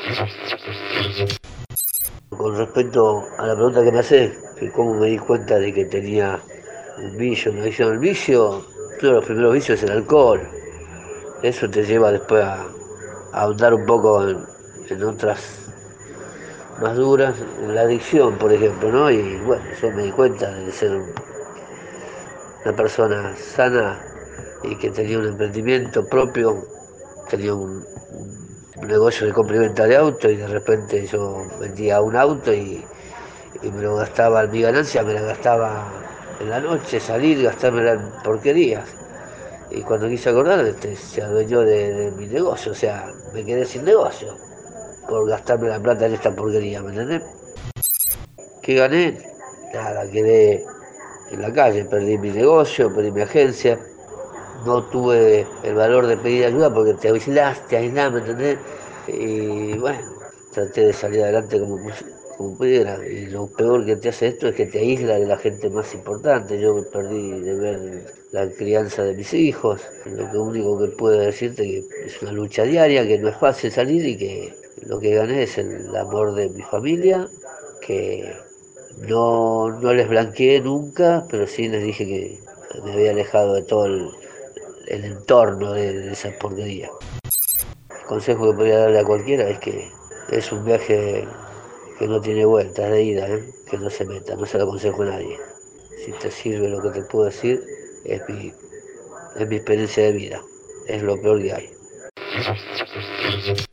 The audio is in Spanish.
Con respecto a la pregunta que me haces, que cómo me di cuenta de que tenía un vicio, una adicción al vicio, uno de los primeros vicios es el alcohol. Eso te lleva después a ahondar un poco en otras más duras, en la adicción, por ejemplo, ¿no? Y bueno, yo me di cuenta de ser una persona sana y que tenía un emprendimiento propio, tenía un negocio de compra y venta de autos y de repente yo vendía un auto y me lo gastaba, mi ganancia me la gastaba en la noche, salir, gastármela en porquerías. Y cuando quise acordar, se adueñó de mi negocio, o sea, me quedé sin negocio por gastarme la plata en esta porquería, ¿me entendés? ¿Qué gané? Nada, quedé en la calle, perdí mi negocio, perdí mi agencia, no tuve el valor de pedir ayuda porque te aislás, ¿me entendés? Y bueno, traté de salir adelante como pudiera. Y lo peor que te hace esto es que te aísla de la gente más importante. Yo me perdí de ver la crianza de mis hijos. Lo que único que puedo decirte es que es una lucha diaria, que no es fácil salir y que lo que gané es el amor de mi familia, que no les blanqueé nunca, pero sí les dije que me había alejado de todo el entorno de esa porquería. El consejo que podría darle a cualquiera es que es un viaje que no tiene vuelta, es de ida, ¿eh? Que no se meta, no se lo aconsejo a nadie. Si te sirve lo que te puedo decir, es mi experiencia de vida, es lo peor que hay.